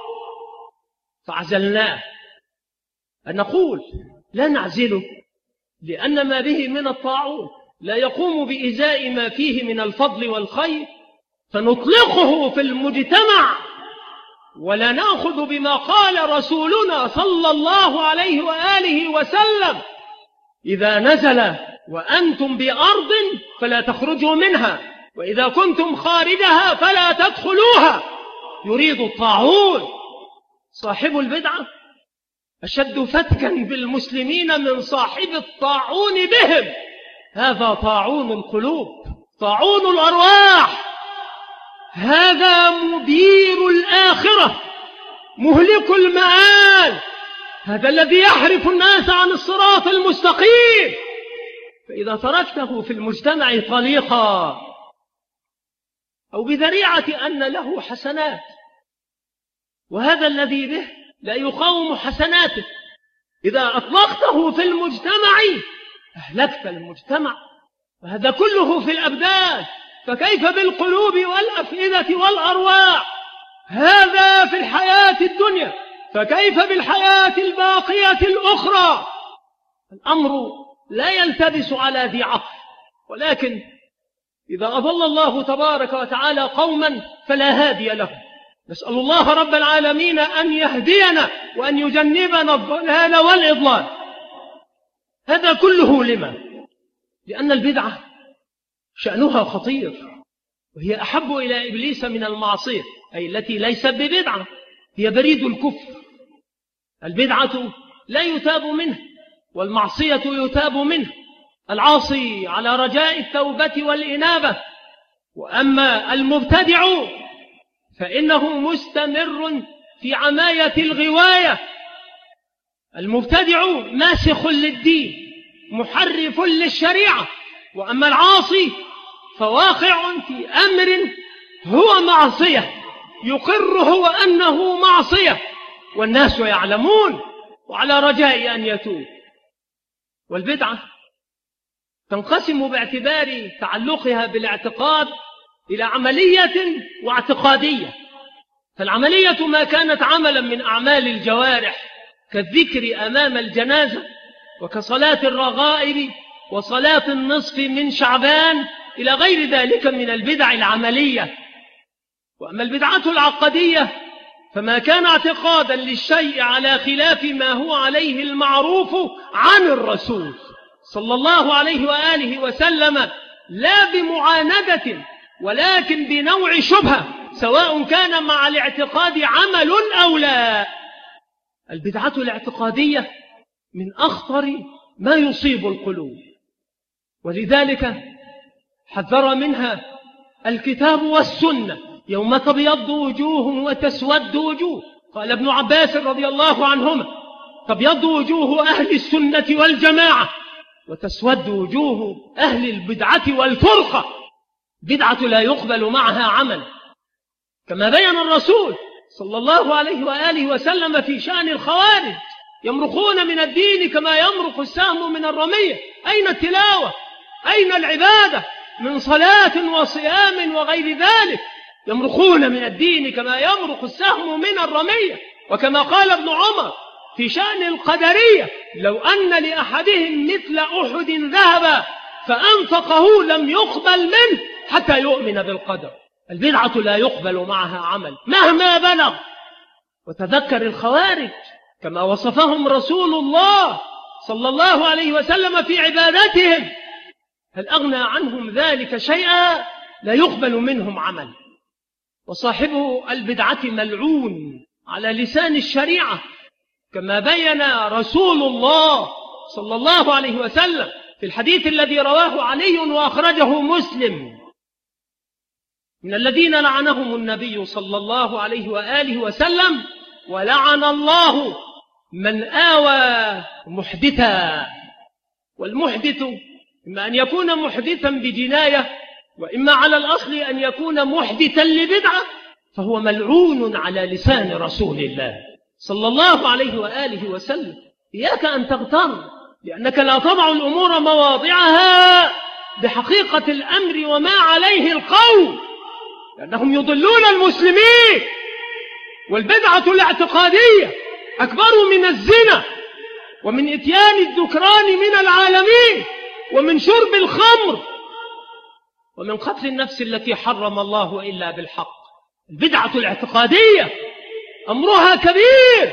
فعزلناه، أن نقول لا نعزله لأن ما به من الطاعون لا يقوم بإزاء ما فيه من الفضل والخير، فنطلقه في المجتمع ولا نأخذ بما قال رسولنا صلى الله عليه وآله وسلم: إذا نزل وأنتم بأرض فلا تخرجوا منها، وإذا كنتم خارجها فلا تدخلوها. يريد الطاعون. صاحب البدعة أشد فتكا بالمسلمين من صاحب الطاعون بهم. هذا طاعون القلوب، طاعون الأرواح، هذا مدير الآخرة، مهلك المآل، هذا الذي يحرف الناس عن الصراط المستقيم. فإذا تركته في المجتمع طليقا أو بذريعة أن له حسنات، وهذا الذي به لا يقاوم حسناته، إذا أطلقته في المجتمع أهلكت المجتمع، وهذا كله في الأبدان، فكيف بالقلوب والأفئدة والأرواح؟ هذا في الحياة الدنيا، فكيف بالحياة الباقية الأخرى؟ الأمر لا يلتبس على ذي عقل، ولكن إذا أضل الله تبارك وتعالى قوما فلا هادي له. نسأل الله رب العالمين أن يهدينا وأن يجنبنا الضلال والإضلال. هذا كله لما؟ لأن البدعة شأنها خطير، وهي أحب إلى إبليس من المعصية، أي التي ليست ببدعة، هي بريد الكفر. البدعة لا يتاب منه، والمعصية يتاب منه. العاصي على رجاء التوبة والإنابة، وأما المبتدع فإنه مستمر في عماية الغواية. المبتدع ماسخ للدين محرف للشريعة، وأما العاصي فواقع في أمر هو معصية، يقر هو أنه معصية، والناس يعلمون، وعلى رجاء أن يتوب. والبدعة تنقسم باعتبار تعلقها بالاعتقاد إلى عملية واعتقادية. فالعملية ما كانت عملا من أعمال الجوارح كالذكر أمام الجنازة، وكصلاة الرغائب، وصلاة النصف من شعبان، إلى غير ذلك من البدع العملية. وأما البدعة العقدية فما كان اعتقادا للشيء على خلاف ما هو عليه المعروف عن الرسول صلى الله عليه وآله وسلم، لا بمعاندة ولكن بنوع شبهة، سواء كان مع الاعتقاد عمل أو لا. البدعة الاعتقادية من أخطر ما يصيب القلوب، ولذلك حذر منها الكتاب والسنة. يوم تبيض وجوه وتسود وجوه، قال ابن عباس رضي الله عنهما: تبيض وجوه أهل السنة والجماعة وتسود وجوه أهل البدعة والفرقة. بدعة لا يقبل معها عمل، كما بين الرسول صلى الله عليه وآله وسلم في شأن الخوارج: يمرقون من الدين كما يمرق السهم من الرمية. أين التلاوة؟ أين العبادة من صلاة وصيام وغير ذلك؟ يمرقون من الدين كما يمرق السهم من الرمية. وكما قال ابن عمر في شأن القدرية: لو أن لأحدهم مثل أحد ذهبا فأنفقه لم يقبل منه حتى يؤمن بالقدر. البدعة لا يقبل معها عمل مهما بلغ. وتذكر الخوارج كما وصفهم رسول الله صلى الله عليه وسلم في عبادتهم: هل أغنى عنهم ذلك شيئا؟ لا يقبل منهم عمل. وصاحبه البدعة ملعون على لسان الشريعة، كما بين رسول الله صلى الله عليه وسلم في الحديث الذي رواه علي وأخرجه مسلم: من الذين لعنهم النبي صلى الله عليه وآله وسلم: ولعن الله من آوى محدثا. والمحدث إما أن يكون محدثا بجناية، وإما على الأصل أن يكون محدثا لبدعة، فهو ملعون على لسان رسول الله صلى الله عليه وآله وسلم. إياك أن تغتر، لأنك لا تضع الأمور مواضعها بحقيقة الأمر وما عليه القول، لأنهم يضلون المسلمين. والبدعة الاعتقادية أكبر من الزنا، ومن إتيان الذكران من العالمين، ومن شرب الخمر، ومن قتل النفس التي حرم الله إلا بالحق. البدعة الاعتقادية أمرها كبير،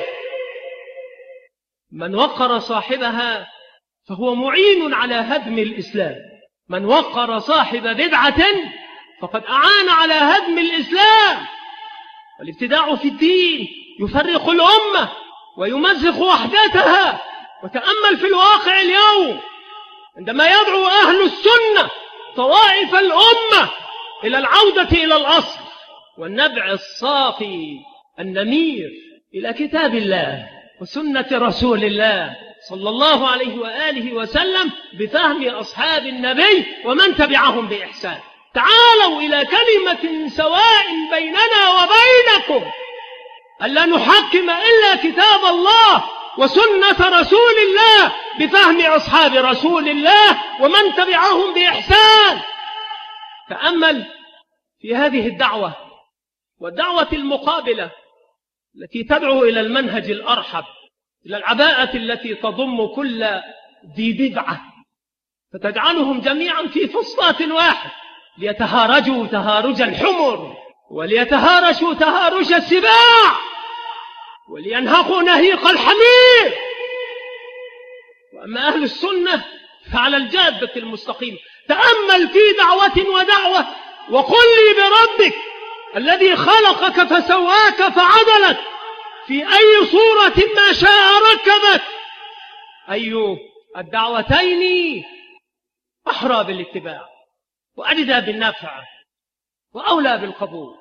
من وقر صاحبها فهو معين على هدم الإسلام. من وقر صاحب بدعة فقد أعان على هدم الإسلام. والابتداع في الدين يفرق الأمة ويمزق وحدتها. وتأمل في الواقع اليوم عندما يدعو أهل السنة طوائف الأمة إلى العودة إلى الأصل والنبع الصافي النمير إلى كتاب الله وسنة رسول الله صلى الله عليه وآله وسلم بفهم أصحاب النبي ومن تبعهم بإحسان. تعالوا إلى كلمة سواء بيننا وبينكم، ألا نحكم إلا كتاب الله وسنة رسول الله بفهم أصحاب رسول الله ومن تبعهم بإحسان. تأمل في هذه الدعوة والدعوة المقابلة التي تدعو إلى المنهج الأرحب، إلى العباءة التي تضم كل ذي بدعة فتجعلهم جميعا في فصلات واحد، ليتهارجوا تهارج الحمر وليتهارشوا تهارج السباع ولينهقوا نهيق الحمير. وأما أهل السنة فعلى الجادة المستقيم. تأمل في دعوة ودعوة وقل لي بربك الذي خلقك فسواك فعدلك في أي صورة ما شاء ركبك، أي الدعوتين أحرى بالاتباع وأجدى بالنفع وأولى بالقبول؟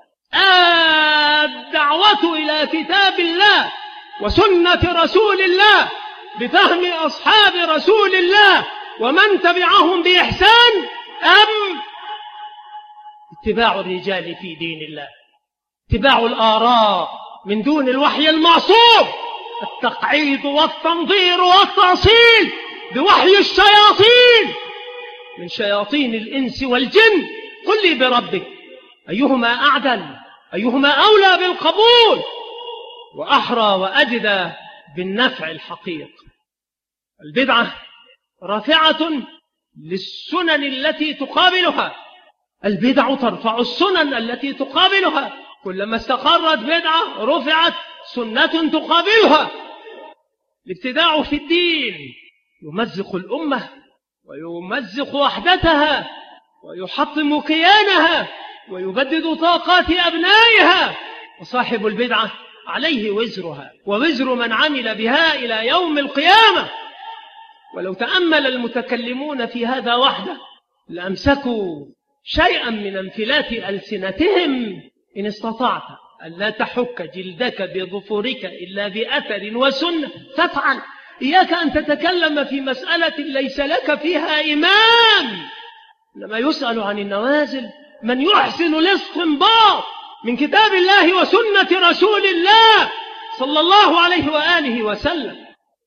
الدعوة إلى كتاب الله وسنة رسول الله بفهم أصحاب رسول الله ومن تبعهم بإحسان، أم اتباع الرجال في دين الله، اتباع الآراء من دون الوحي المعصوم، التقعيد والتنظير والتأصيل بوحي الشياطين من شياطين الإنس والجن؟ قل لي بربك أيهما أعدل، أيهما أولى بالقبول وأحرى وأجدى بالنفع الحقيقي؟ البدعة رافعة للسنن التي تقابلها البدع ترفع السنن التي تقابلها، كلما استقرت بدعة رفعت سنة تقابلها. الابتداع في الدين يمزق الأمة ويمزق وحدتها ويحطم كيانها ويبدد طاقات أبنائها، وصاحب البدعة عليه وزرها ووزر من عمل بها إلى يوم القيامة. ولو تأمل المتكلمون في هذا وحده لأمسكوا شيئا من انفلات ألسنتهم. إن استطعت أن لا تحك جلدك بظفرك إلا بأثر وسنة فافعل. إياك أن تتكلم في مسألة ليس لك فيها إمام، إنما يسأل عن النوازل من يحسن الاستنباط من كتاب الله وسنة رسول الله صلى الله عليه وآله وسلم.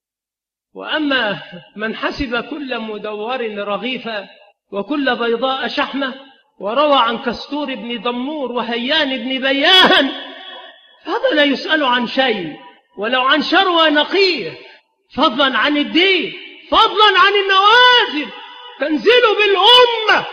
وأما من حسب كل مدور رغيفا وكل بيضاء شحمة وروى عن كستور بن دمور وهيان بن بيان، فهذا لا يسأل عن شيء ولو عن شروى نقيه، فضلا عن الدين، فضلا عن النوازل تنزل بالأمة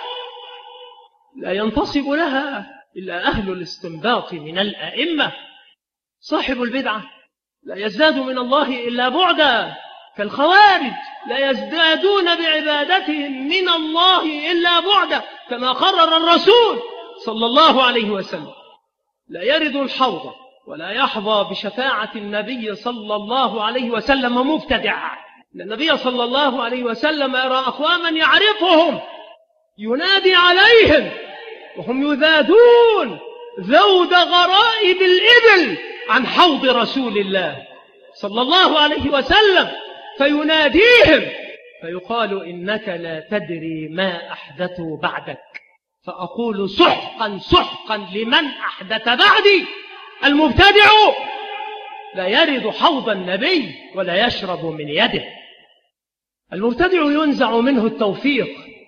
لا ينتصب لها إلا أهل الاستنباط من الأئمة. صاحب البدعة لا يزداد من الله إلا بعدا، كالخوارج لا يزدادون بعبادتهم من الله إلا بعدا، كما قرر الرسول صلى الله عليه وسلم. لا يرد الحوض ولا يحظى بشفاعة النبي صلى الله عليه وسلم مبتدع. النبي صلى الله عليه وسلم يرى أقواما يعرفهم ينادي عليهم وهم يذادون ذود غرائب الإبل عن حوض رسول الله صلى الله عليه وسلم، فيناديهم فيقال إنك لا تدري ما أحدثوا بعدك، فأقول سحقا سحقا لمن أحدث بعدي. المبتدع لا يرد حوض النبي ولا يشرب من يده. المبتدع ينزع منه التوفيق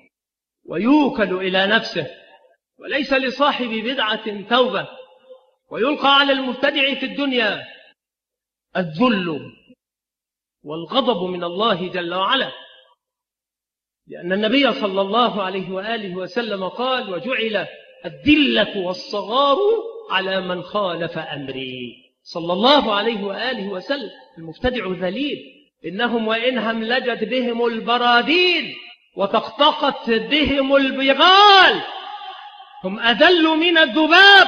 ويوكل إلى نفسه، وليس لصاحب بدعة توبة. ويلقى على المبتدع في الدنيا الذل والغضب من الله جل وعلا، لأن النبي صلى الله عليه وآله وسلم قال: وجعل الذلة والصغار على من خالف أمري، صلى الله عليه وآله وسلم. المبتدع ذليل، إنهم وإن هملجت بهم البرادين وتقطقت بهم البغال هم أذل من الذباب.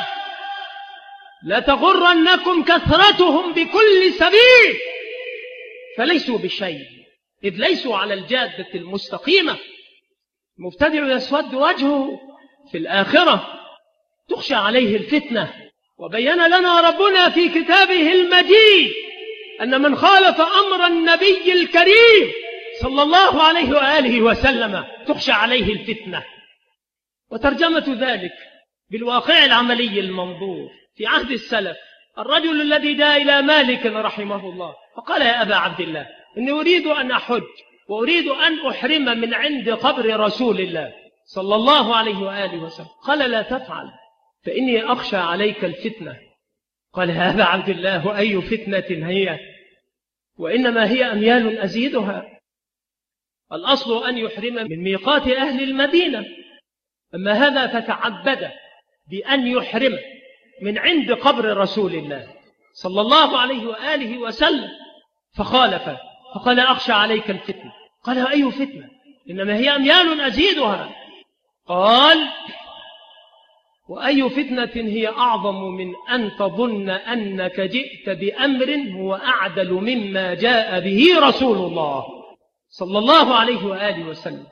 لا تغرنكم كثرتهم بكل سبيل، فليسوا بشيء إذ ليسوا على الجادة المستقيمة. المبتدع يسود وجهه في الآخرة، تخشى عليه الفتنة. وبين لنا ربنا في كتابه المجيد أن من خالف أمر النبي الكريم صلى الله عليه وآله وسلم تخشى عليه الفتنة. وترجمة ذلك بالواقع العملي المنظور في عهد السلف. الرجل الذي جاء إلى مالك رحمه الله فقال: يا أبا عبد الله، إني أريد أن أحج وأريد أن أحرم من عند قبر رسول الله صلى الله عليه وآله وسلم. قال: لا تفعل فإني أخشى عليك الفتنة. قال: يا أبا عبد الله، وأي فتنة هي؟ وإنما هي أميال أزيدها. الأصل أن يحرم من ميقات أهل المدينة، أما هذا فتعبد بأن يحرم من عند قبر رسول الله صلى الله عليه وآله وسلم، فخالف فقال: أخشى عليك الفتنة. قال: أي فتنة؟ إنما هي أميال أزيدها. قال: وأي فتنة هي أعظم من أن تظن أنك جئت بأمر هو أعدل مما جاء به رسول الله صلى الله عليه وآله وسلم.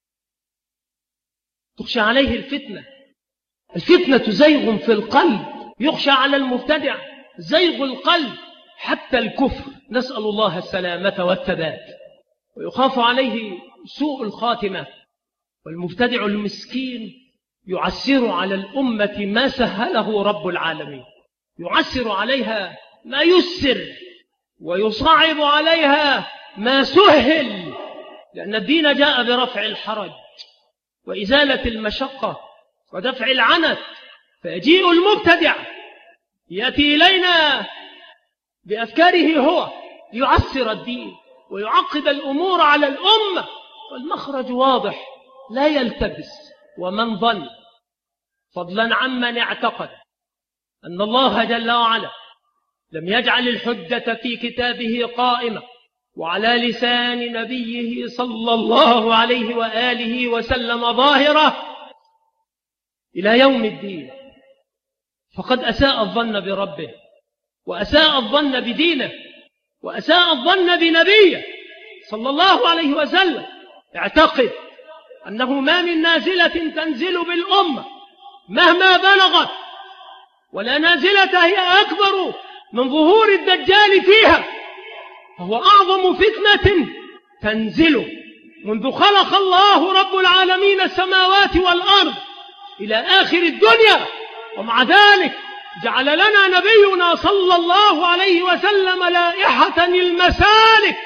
تخشى عليه الفتنة. الفتنة زيغ في القلب، يخشى على المبتدع زيغ القلب حتى الكفر، نسأل الله السلامة والثبات. ويخاف عليه سوء الخاتمة. والمبتدع المسكين يعسر على الأمة ما سهله رب العالمين، يعسر عليها ما يسر ويصعب عليها ما سهل، لأن الدين جاء برفع الحرج وإزالة المشقة ودفع العنت. فيجيء المبتدع يأتي إلينا بأفكاره هو يعسر الدين ويعقد الأمور على الأمة، والمخرج واضح لا يلتبس. ومن ظن فضلا عمن اعتقد أن الله جل وعلا لم يجعل الحجة في كتابه قائمة وعلى لسان نبيه صلى الله عليه وآله وسلم ظاهرة إلى يوم الدين، فقد أساء الظن بربه، وأساء الظن بدينه، وأساء الظن بنبيه صلى الله عليه وسلم. اعتقد أنه ما من نازلة تنزل بالأمة مهما بلغت، ولا نازلة هي أكبر من ظهور الدجال فيها، فهو أعظم فتنة تنزل منذ خلق الله رب العالمين السماوات والأرض إلى آخر الدنيا. ومع ذلك جعل لنا نبينا صلى الله عليه وسلم لائحة المسالك،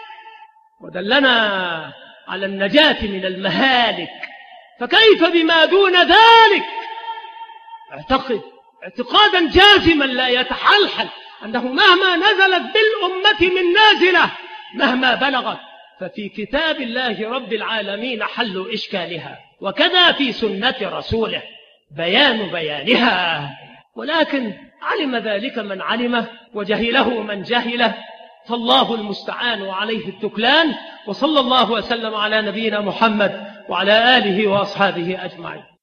ودلنا على النجاة من المهالك، فكيف بما دون ذلك؟ اعتقد اعتقادا جازما لا يتحلحل أنه مهما نزلت بالأمة من نازلة مهما بلغت ففي كتاب الله رب العالمين حل إشكالها، وكذا في سنة رسوله بيان بيانها. ولكن علم ذلك من علمه وجهله من جهله، فالله المستعان وعليه التكلان. وصلى الله وسلم على نبينا محمد وعلى آله وأصحابه أجمعين.